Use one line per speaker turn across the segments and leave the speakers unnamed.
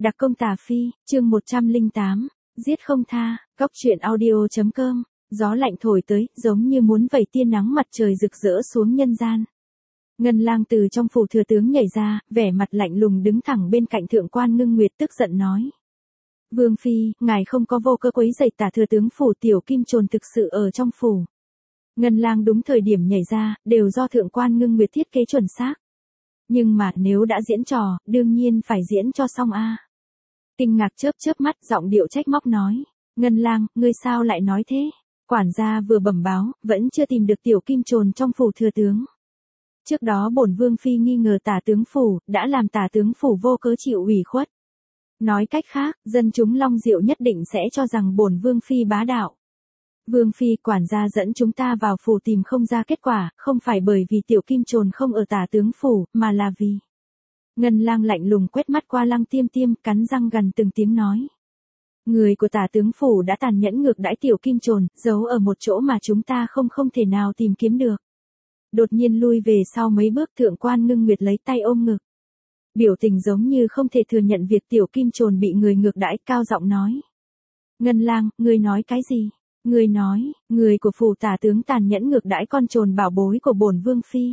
Đặc công tà phi, chương 108, giết không tha, góc truyện audio.com, gió lạnh thổi tới, giống như muốn vẩy tia nắng mặt trời rực rỡ xuống nhân gian. Ngân Lang từ trong phủ thừa tướng nhảy ra, vẻ mặt lạnh lùng đứng thẳng bên cạnh thượng quan Ngưng Nguyệt tức giận nói. Vương phi, ngài không có vô cớ quấy rầy tả thừa tướng phủ, tiểu kim trồn thực sự ở trong phủ. Ngân Lang đúng thời điểm nhảy ra, đều do thượng quan Ngưng Nguyệt thiết kế chuẩn xác. Nhưng mà nếu đã diễn trò, đương nhiên phải diễn cho xong a. Kinh ngạc chớp mắt, giọng điệu trách móc nói. Ngân Lang, ngươi sao lại nói thế? Quản gia vừa bẩm báo, vẫn chưa tìm được tiểu kim trồn trong phủ thừa tướng. Trước đó bổn vương phi nghi ngờ tả tướng phủ, đã làm tả tướng phủ vô cớ chịu ủy khuất. Nói cách khác, dân chúng Long Diệu nhất định sẽ cho rằng bổn vương phi bá đạo. Vương phi, quản gia dẫn chúng ta vào phủ tìm không ra kết quả, không phải bởi vì tiểu kim trồn không ở tả tướng phủ, mà là vì... Ngân Lang lạnh lùng quét mắt qua Lăng Tiêm Tiêm, cắn răng gần từng tiếng nói. Người của tả tướng phủ đã tàn nhẫn ngược đãi tiểu kim trồn, giấu ở một chỗ mà chúng ta không thể nào tìm kiếm được. Đột nhiên lui về sau mấy bước, thượng quan Ngưng Nguyệt lấy tay ôm ngực. Biểu tình giống như không thể thừa nhận việc tiểu kim trồn bị người ngược đãi, cao giọng nói. Ngân Lang, ngươi nói cái gì? Ngươi nói, người của phủ tả tướng tàn nhẫn ngược đãi con trồn bảo bối của bổn vương phi.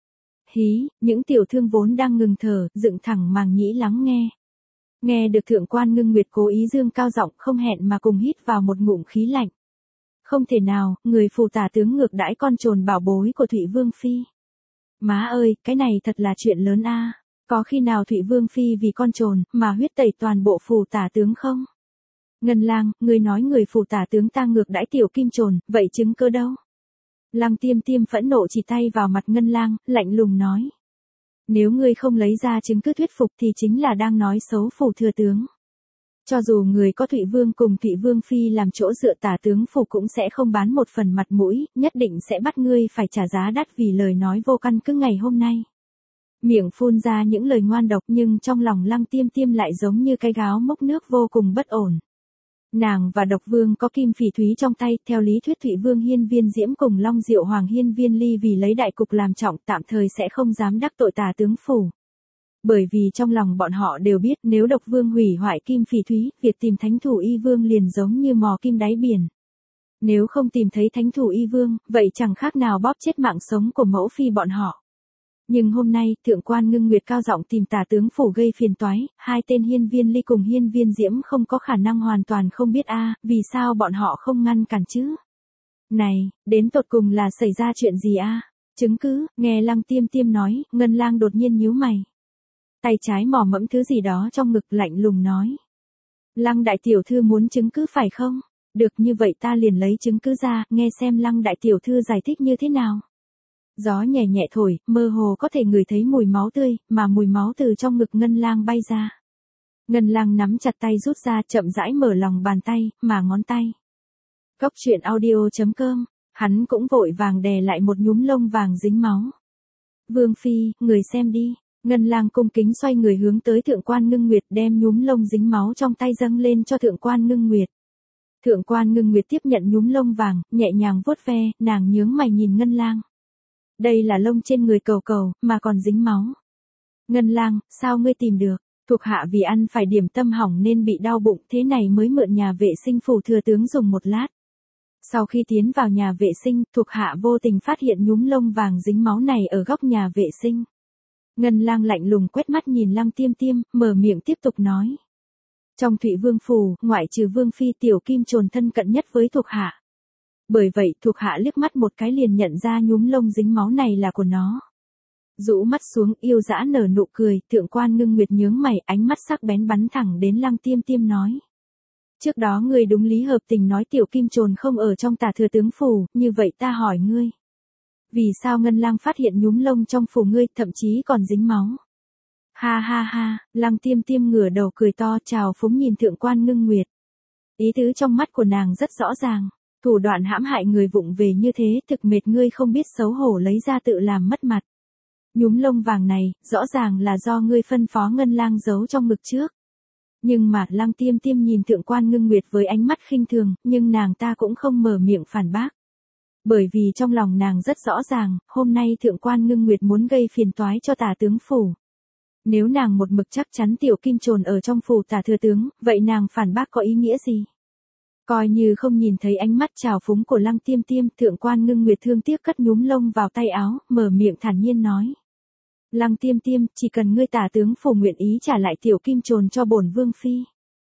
Hí, những tiểu thương vốn đang ngừng thở, dựng thẳng màng nhĩ lắng nghe. Nghe được thượng quan Ngưng Nguyệt cố ý dương cao giọng, không hẹn mà cùng hít vào một ngụm khí lạnh. Không thể nào, người phủ tả tướng ngược đãi con trồn bảo bối của Thụy Vương phi. Má ơi, cái này thật là chuyện lớn a. Có khi nào Thụy Vương phi vì con trồn mà huyết tẩy toàn bộ phủ tả tướng không? Ngân Lang, ngươi nói người phủ tả tướng ta ngược đãi tiểu kim trồn, vậy chứng cứ đâu? Lăng Tiêm Tiêm phẫn nộ chỉ tay vào mặt Ngân Lang, lạnh lùng nói. Nếu ngươi không lấy ra chứng cứ thuyết phục thì chính là đang nói xấu phủ thừa tướng. Cho dù người có Thụy Vương cùng Thụy Vương phi làm chỗ dựa, tả tướng phủ cũng sẽ không bán một phần mặt mũi, nhất định sẽ bắt ngươi phải trả giá đắt vì lời nói vô căn cứ ngày hôm nay. Miệng phun ra những lời ngoan độc, nhưng trong lòng Lăng Tiêm Tiêm lại giống như cái gáo múc nước vô cùng bất ổn. Nàng và Độc Vương có kim phỉ thúy trong tay, theo lý thuyết Thụy Vương Hiên Viên Diễm cùng Long Diệu Hoàng Hiên Viên Ly vì lấy đại cục làm trọng, tạm thời sẽ không dám đắc tội tả tướng phủ. Bởi vì trong lòng bọn họ đều biết, nếu Độc Vương hủy hoại kim phỉ thúy, việc tìm Thánh Thủ Y Vương liền giống như mò kim đáy biển. Nếu không tìm thấy Thánh Thủ Y Vương, vậy chẳng khác nào bóp chết mạng sống của mẫu phi bọn họ. Nhưng hôm nay, thượng quan Ngưng Nguyệt cao giọng tìm tả tướng phủ gây phiền toái, hai tên Hiên Viên Ly cùng Hiên Viên Diễm không có khả năng hoàn toàn không biết vì sao bọn họ không ngăn cản chứ? Này, đến tột cùng là xảy ra chuyện gì Chứng cứ, nghe Lăng Tiêm Tiêm nói, Ngân Lang đột nhiên nhíu mày. Tay trái mò mẫm thứ gì đó trong ngực, lạnh lùng nói. Lăng đại tiểu thư muốn chứng cứ phải không? Được, như vậy ta liền lấy chứng cứ ra, nghe xem Lăng đại tiểu thư giải thích như thế nào. Gió nhẹ nhẹ thổi, mơ hồ có thể ngửi thấy mùi máu tươi, mà mùi máu từ trong ngực Ngân Lang bay ra. Ngân Lang nắm chặt tay rút ra, chậm rãi mở lòng bàn tay, mà ngón tay. Góc truyện audio.com, hắn cũng vội vàng đè lại một nhúm lông vàng dính máu. Vương phi, người xem đi. Ngân Lang cung kính xoay người hướng tới thượng quan Ngưng Nguyệt, đem nhúm lông dính máu trong tay dâng lên cho thượng quan Ngưng Nguyệt. Thượng quan Ngưng Nguyệt tiếp nhận nhúm lông vàng, nhẹ nhàng vuốt ve, nàng nhướng mày nhìn Ngân Lang. Đây là lông trên người cầu cầu, mà còn dính máu. Ngân Lang, sao ngươi tìm được? Thuộc hạ vì ăn phải điểm tâm hỏng nên bị đau bụng, thế này mới mượn nhà vệ sinh phủ thừa tướng dùng một lát. Sau khi tiến vào nhà vệ sinh, thuộc hạ vô tình phát hiện nhúm lông vàng dính máu này ở góc nhà vệ sinh. Ngân Lang lạnh lùng quét mắt nhìn Lăng Tiêm Tiêm, mở miệng tiếp tục nói. Trong Thụy Vương phủ, ngoại trừ Vương phi, tiểu kim trồn thân cận nhất với thuộc hạ. Bởi vậy, thuộc hạ liếc mắt một cái liền nhận ra nhúm lông dính máu này là của nó. Rũ mắt xuống, yêu dã nở nụ cười, thượng quan Ngưng Nguyệt nhướng mày, ánh mắt sắc bén bắn thẳng đến Lăng Tiêm Tiêm nói. Trước đó ngươi đúng lý hợp tình nói tiểu kim trồn không ở trong tả thừa tướng phủ, như vậy ta hỏi ngươi. Vì sao Ngân Lang phát hiện nhúm lông trong phủ ngươi, thậm chí còn dính máu? Ha ha ha, Lăng Tiêm Tiêm ngửa đầu cười to, trào phúng nhìn thượng quan Ngưng Nguyệt. Ý tứ trong mắt của nàng rất rõ ràng. Thủ đoạn hãm hại người vụng về như thế, thực mệt ngươi không biết xấu hổ lấy ra tự làm mất mặt. Nhúm lông vàng này, rõ ràng là do ngươi phân phó Ngân Lang giấu trong ngực trước. Nhưng mà Lăng Tiêm Tiêm nhìn thượng quan Ngưng Nguyệt với ánh mắt khinh thường, nhưng nàng ta cũng không mở miệng phản bác. Bởi vì trong lòng nàng rất rõ ràng, hôm nay thượng quan Ngưng Nguyệt muốn gây phiền toái cho tả tướng phủ. Nếu nàng một mực chắc chắn Tiểu Kim trồn ở trong phủ Tả thừa tướng, vậy nàng phản bác có ý nghĩa gì? Coi như không nhìn thấy ánh mắt trào phúng của Lăng Tiêm Tiêm, Thượng quan Ngưng Nguyệt thương tiếc cất nhúm lông vào tay áo, mở miệng thản nhiên nói. Lăng Tiêm Tiêm, chỉ cần ngươi Tả tướng phủ nguyện ý trả lại Tiểu Kim trồn cho bổn vương phi.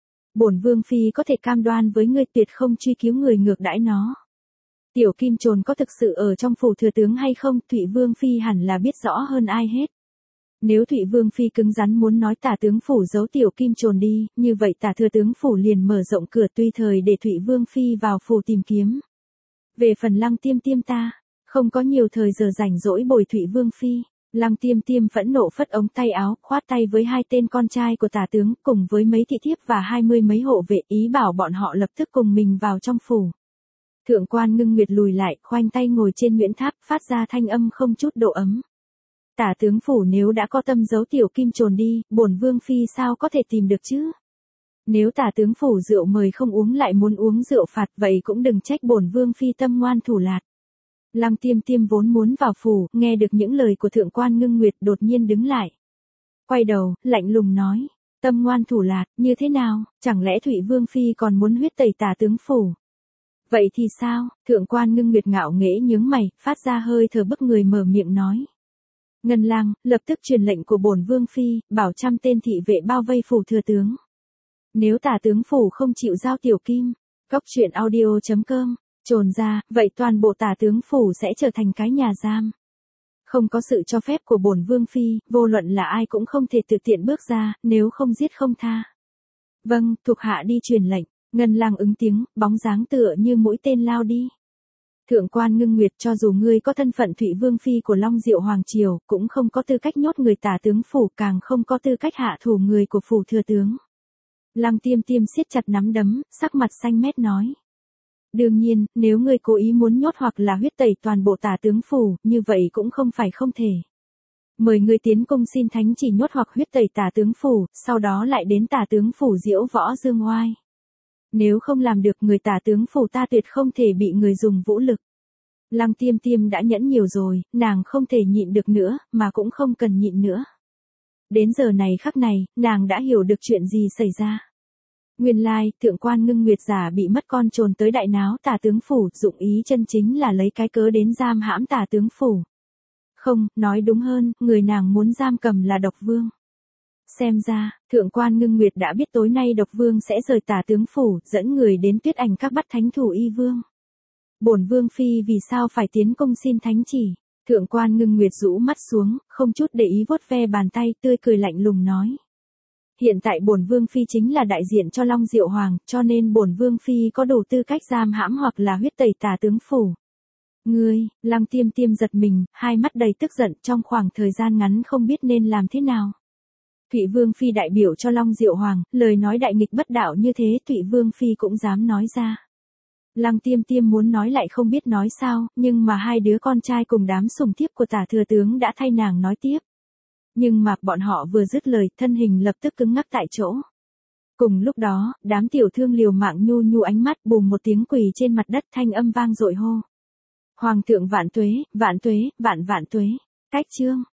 Bổn vương phi có thể cam đoan với ngươi tuyệt không truy cứu người ngược đãi nó. Tiểu Kim trồn có thực sự ở trong phủ thừa tướng hay không, Thụy Vương phi hẳn là biết rõ hơn ai hết. Nếu Thụy Vương phi cứng rắn muốn nói Tả tướng phủ giấu Tiểu Kim trồn đi, như vậy Tả thừa tướng phủ liền mở rộng cửa tùy thời để Thụy Vương phi vào phủ tìm kiếm. Về phần Lăng Tiêm Tiêm ta, không có nhiều thời giờ rảnh rỗi bồi Thụy Vương phi. Lăng Tiêm Tiêm phẫn nộ phất ống tay áo, khoát tay với hai tên con trai của Tả tướng cùng với mấy thị thiếp và 20 mấy hộ vệ, ý bảo bọn họ lập tức cùng mình vào trong phủ. Thượng quan Ngưng Nguyệt lùi lại, khoanh tay ngồi trên Nguyễn Tháp, phát ra thanh âm không chút độ ấm. Tả tướng phủ nếu đã có tâm giấu Tiểu Kim trồn đi, bổn vương phi sao có thể tìm được chứ? Nếu Tả tướng phủ rượu mời không uống lại muốn uống rượu phạt, vậy cũng đừng trách bổn vương phi tâm ngoan thủ lạt. Lăng Tiêm Tiêm vốn muốn vào phủ, nghe được những lời của Thượng quan Ngưng Nguyệt đột nhiên đứng lại. Quay đầu, lạnh lùng nói, tâm ngoan thủ lạt, như thế nào, chẳng lẽ Thụy Vương phi còn muốn huyết tẩy Tả tướng phủ? Vậy thì sao? Thượng quan Ngưng Nguyệt ngạo nghễ nhướng mày, phát ra hơi thở bức người mở miệng nói. Ngân lang, lập tức truyền lệnh của bổn vương phi, bảo 100 tên thị vệ bao vây phủ thừa tướng. Nếu Tả tướng phủ không chịu giao Tiểu Kim, Cóc truyện audio.com, trồn ra, vậy toàn bộ Tả tướng phủ sẽ trở thành cái nhà giam. Không có sự cho phép của bổn vương phi, vô luận là ai cũng không thể tự tiện bước ra, nếu không giết không tha. Vâng, thuộc hạ đi truyền lệnh. Ngân lang ứng tiếng, bóng dáng tựa như mũi tên lao đi. Thượng quan Ngưng Nguyệt, cho dù ngươi có thân phận Thụy Vương phi của Long Diệu Hoàng triều, cũng không có tư cách nhốt người Tả tướng phủ, càng không có tư cách hạ thủ người của phủ thừa tướng. Lăng Tiêm Tiêm siết chặt nắm đấm, sắc mặt xanh mét nói. Đương nhiên, nếu ngươi cố ý muốn nhốt hoặc là huyết tẩy toàn bộ Tả tướng phủ, như vậy cũng không phải không thể. Mời ngươi tiến cung xin thánh chỉ nhốt hoặc huyết tẩy Tả tướng phủ, sau đó lại đến Tả tướng phủ diễu võ dương oai. Nếu không làm được, người Tả tướng phủ ta tuyệt không thể bị người dùng vũ lực. Lăng Tiêm Tiêm đã nhẫn nhiều rồi, nàng không thể nhịn được nữa, mà cũng không cần nhịn nữa. Đến giờ này khắc này, nàng đã hiểu được chuyện gì xảy ra. Nguyên lai, Thượng quan Ngưng Nguyệt giả bị mất con trồn tới đại náo Tả tướng phủ, dụng ý chân chính là lấy cái cớ đến giam hãm Tả tướng phủ. Không, nói đúng hơn, người nàng muốn giam cầm là Độc Vương. Xem ra, Thượng quan Ngưng Nguyệt đã biết tối nay Độc Vương sẽ rời Tả tướng phủ, dẫn người đến Tuyết Ảnh Các bắt thánh thủ Y Vương. Bổn vương phi vì sao phải tiến công xin thánh chỉ? Thượng quan Ngưng Nguyệt rũ mắt xuống, không chút để ý vuốt ve bàn tay, tươi cười lạnh lùng nói. Hiện tại bổn vương phi chính là đại diện cho Long Diệu Hoàng, cho nên bổn vương phi có đủ tư cách giam hãm hoặc là huyết tẩy Tả tướng phủ. Ngươi, Lăng Tiêm Tiêm giật mình, hai mắt đầy tức giận, trong khoảng thời gian ngắn không biết nên làm thế nào. Thụy Vương phi đại biểu cho Long Diệu Hoàng, lời nói đại nghịch bất đạo như thế Thụy Vương phi cũng dám nói ra. Lăng Tiêm Tiêm muốn nói lại không biết nói sao, nhưng mà hai đứa con trai cùng đám sủng thiếp của Tả thừa tướng đã thay nàng nói tiếp. Nhưng mà bọn họ vừa dứt lời, thân hình lập tức cứng ngắc tại chỗ. Cùng lúc đó, đám tiểu thương liều mạng nhu nhu ánh mắt, bùm một tiếng quỳ trên mặt đất, thanh âm vang dội hô. Hoàng thượng vạn tuế, vạn tuế, vạn vạn tuế. Cách chương